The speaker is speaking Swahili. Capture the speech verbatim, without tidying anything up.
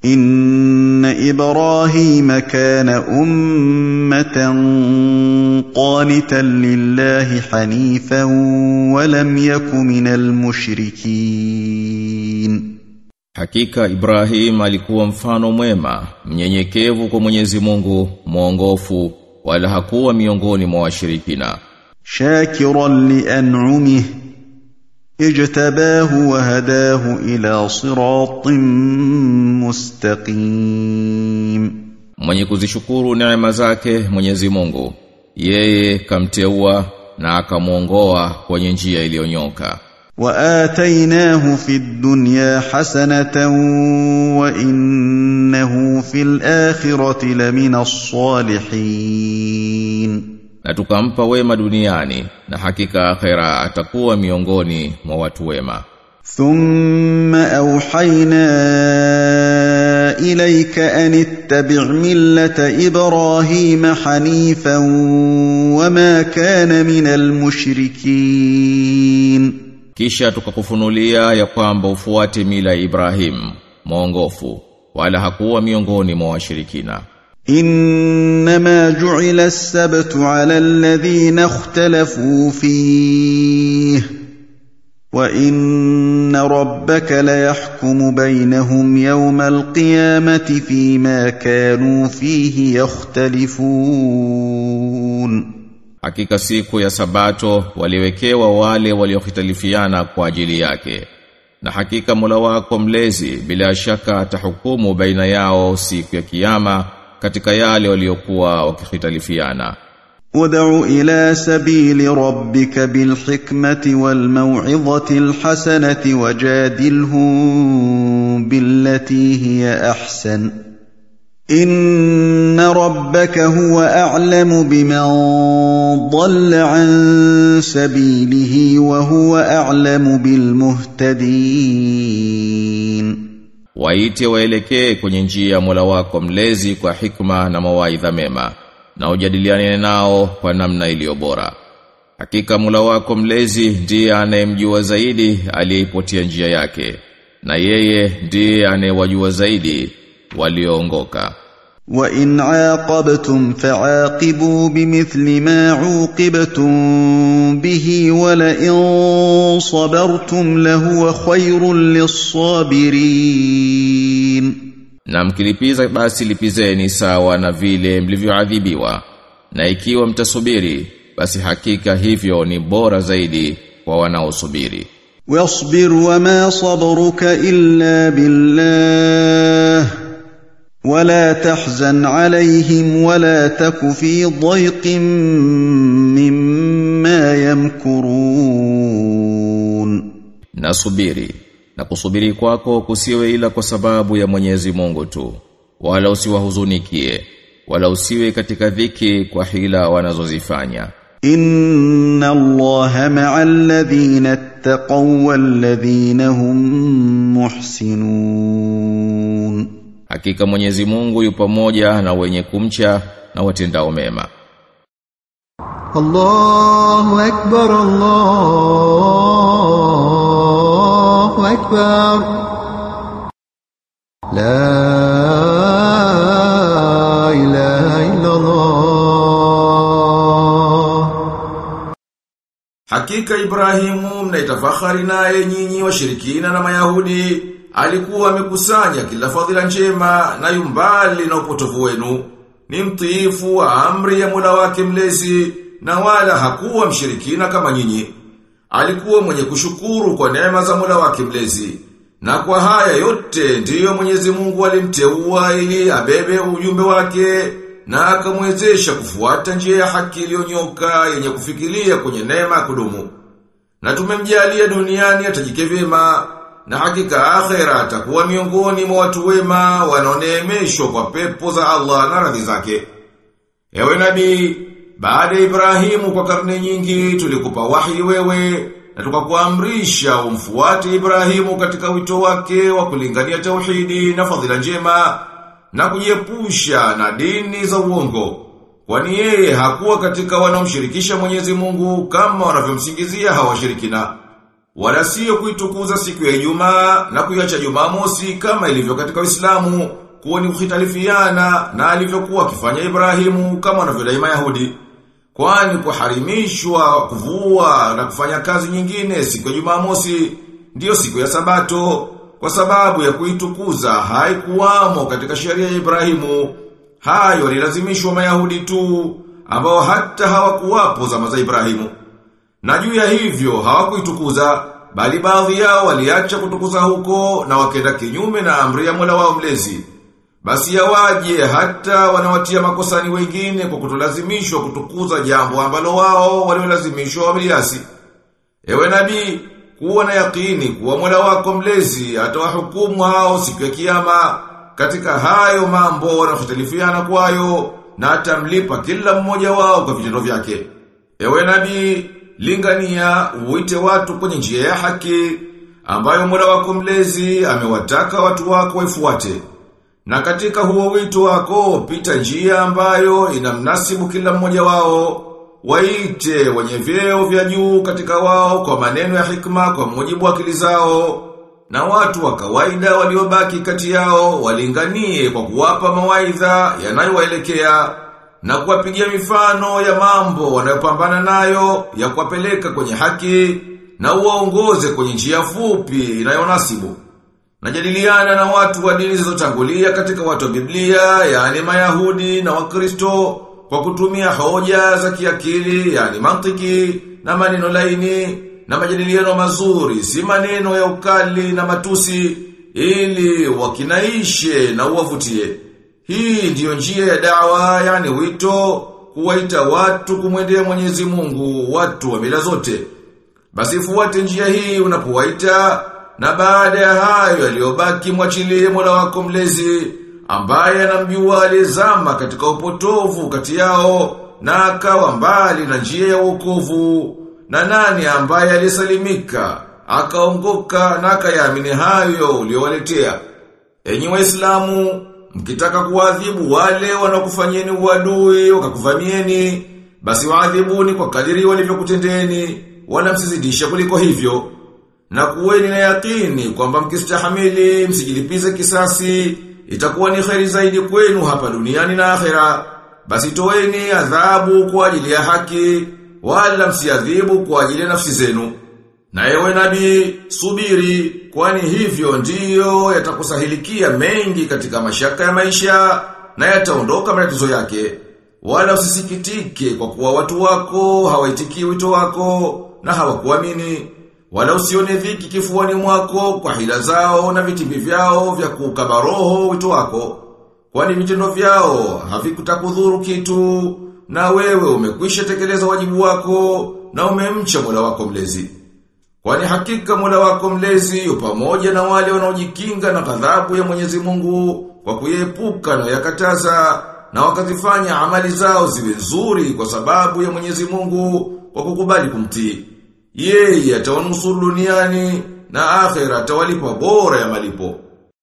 إن إبراهيم كان أمة قانتا لله حنيفا ولم يك من المشركين. Hakika Ibrahim alikuwa mfano mwema, mnyenyekevu kwa Mwenyezi Mungu, mwongofu, wala hakuwa miongoni mwa washirikina. Shakiran li an'umihi اجتباه وهداه إلى صراط مستقيم. Mwenye kuzishukuru neema zake Mwenyezi Mungu, yeye kamteua na akamuongoa kwenye njia iliyonyoka. وآتيناه في الدنيا حسنة وإنه في الآخرة لمن الصالحين. Na tukampa wema duniani na hakika akhera atakuwa miongoni mwa watu wema. Thumma awhayna ilayka an ittabi' millata Ibrahima hanifan wama kana minal mushrikin. Kisha tukakufunulia ya kwamba ufuate mila ya Ibrahim mwongofu, wala hakuwa miongoni mwa washirikina. إنما جعل السبت على الذين اختلفوا فيه وإن ربك ليحكم بينهم يوم القيامة فيما كانوا فيه يختلفون. Hakika siku ya Sabato waliwekewa wale waliokhitalifiana kwa ajili yake, na hakika Mola wako mlezi bila shaka atahukumu baina yao siku ya kiyama katika yale waliokuwa wakikhitalifiana. Ud'u ila sabili rabbika bil hikmati wal maw'izati al hasanati wajadilhum billati hiya ahsan. Inna rabbaka huwa a'lamu biman dhalla an sabilihi wa huwa a'lamu bil muhtadin. Waite waelekee kwenye njia ya Mola wako mlezi kwa hikma na mawaidha mema, na ujadiliane nao kwa namna iliyo bora. Hakika Mola wako mlezi ndiye anayemjua zaidi aliyeipotia njia yake, na yeye ndiye anayewajua zaidi walioongoka. Wa in aaqabtum fa'aqibu bimithli ma 'uqibtum bihi wa la in sabartum lahuwa khayrun lis-sabirin. Na mkilipiza basi lipizeni sawa na vile mlivyoadhibiwa, na ikiwa mtasubiri basi hakika hivyo ni bora zaidi kwa wanaosubiri. Wasbir wa ma sabruka illa billah ولا تحزن عليهم ولا تك في ضيق مما يمكرون. Nasubiri, na kusubiri kwako kusiwe ila kwa sababu ya Mwenyezi Mungu tu, wala usiwahuzunikie, wala usiwe katika dhiki kwa hila wanazozifanya. Inna Allaha ma'al ladhina ittaqaw wal ladhina hum muhsinun. Hakika Mwenyezi Mungu yu pamoja na wenye kumcha na watendao mema. Allahu akbar, Allahu akbar. La ilaha illa Allah. Hakika Ibrahimu mnaitafahari naye nyinyi washirikina na Mayahudi, alikuwa amekusanya kila fadhila njema na yumbali na upotovu wenu. Ni mtiifu wa amri ya Mola wake mlezi, na wala hakuwa mshirikina kama nyinyi. Alikuwa mwenye kushukuru kwa neema za Mola wake mlezi. Na kwa haya yote ndiyo Mwenyezi Mungu alimteua ili abebe ujumbe wake, na akamwezesha kufuata njia ya haki iliyonyoka yenye kufikiria kwenye neema kudumu. Na tumemjalia duniani atajike vyema, na hakika akhera atakuwa miongoni mwa watu wema wanaoneemeshwa kwa pepo za Allah na radhi zake. Ewe nabii, baada ya Ibrahimu kwa karne nyingi tulikupa wahi wewe, na tukakuamrisha umfuate Ibrahimu katika wito wake wa kulingania tauhidi na fadhila njema, na kujiepusha na dini za uongo. Kwani yeye hakuwa katika wanaomshirikisha Mwenyezi Mungu kama wanavyomsingizia hawashirikina. wala sio kuitukuza siku ya Ijumaa na kuiacha Jumamosi kama ilivyo katika Uislamu, kuwa ni kukhitalifiana na alivyokuwa akifanya Ibrahimu kama wanavyodai Mayahudi. Kwani kuharimishwa kuvua na kufanya kazi nyingine siku ya Jumamosi ndiyo siku ya Sabato, kwa sababu ya kuitukuza haikuwamo katika sheria ya Ibrahimu. Hayo yalilazimishwa Mayahudi tu, ambao hata hawakuwapo zama za Ibrahimu. Na juu ya hivyo hawakuitukuza, bali baadhi yao waliacha kutukuza huko na wakenda kinyume na amri ya Mola wao mlezi. Basi yawaje hata wanawatia makosani wengine kwa kutolazimishwa kutukuza jambo ambalo wao waliolazimishwa wameliasi. Ewe nabii, kuwa na yakini kuwa Mola wako mlezi atawahukumu hao siku ya Kiyama katika hayo mambo wanayohtalifiana kwayo, na atamlipa kila mmoja wao kwa vitendo vyake. Ewe nabii, lingania uite watu kwenye njia ya haki ambayo Mola wako mlezi amewataka watu wako waifuate. Na katika huo wito wako pita njia ambayo inamnasibu kila mmoja wao. Waite wenye vyeo vya juu katika wao kwa maneno ya hikma kwa mujibu wa akili zao. Na watu wa kawaida waliobaki kati yao walinganie kwa kuwapa mawaidha yanayowaelekea na kuwapigia mifano ya mambo wanayopambana nayo ya kuwapeleka kwenye haki, na uwaongoze kwenye njia fupi inayonasibu. Najadiliana na watu wa dini zilizotangulia katika watu wa Biblia, yani Mayahudi na Wakristo, kwa kutumia hoja za kiakili, yani mantiki na maneno laini na majadiliano mazuri, si maneno ya ukali na matusi, ili wakinaishe na uwavutie. Hii ndiyo njia ya dawa, yani wito, kuwaita watu kumwendea Mwenyezi Mungu, watu wa mila zote. Basi fuate njia hii unapowaita, na baada ya hayo yaliyobaki mwachilie Mola wako mlezi, ambaye anamjua aliyezama katika upotovu kati yao na akawa mbali na njia ya wokovu. Na nani ambaye alisalimika akaongoka na akayaamini hayo uliowaletea? Enyi Waislamu, mkitaka kuadhibu wale wanaokufanyeni uadui wakakuvamieni, basi waadhibuni kwa kadiri walivyokutendeni, wala msizidisha kuliko hivyo. Na kuweni na yakini kwamba mkistahamili msijilipize kisasi, itakuwa ni kheri zaidi kwenu hapa duniani na akhera. Basi toeni adhabu kwa ajili ya haki, wala msiadhibu kwa ajili ya nafsi zenu. Na ewe nabii, subiri, kwani hivyo ndiyo yatakusahilikia mengi katika mashaka ya maisha, na yataondoka matatizo yake. Wala usisikitike kwa kuwa watu wako hawaitikii wito wako na hawakuamini. Wala usione dhiki kifuani mwako kwa hila zao na vitimbi vyao vya kukaba roho wito wako. Kwani vitendo vyao havikutakudhuru kitu, na wewe umekwisha tekeleza wajibu wako na umemcha Mola wako mlezi. Kwani hakika Mola wako mlezi yu pamoja na wale wanaojikinga na ghadhabu ya Mwenyezi Mungu kwa kuepuka na yakataza, na wakazifanya amali zao ziwe nzuri kwa sababu ya Mwenyezi Mungu kwa kukubali kumtii. Yeye atawanusuru duniani na akhera atawalipa bora ya malipo.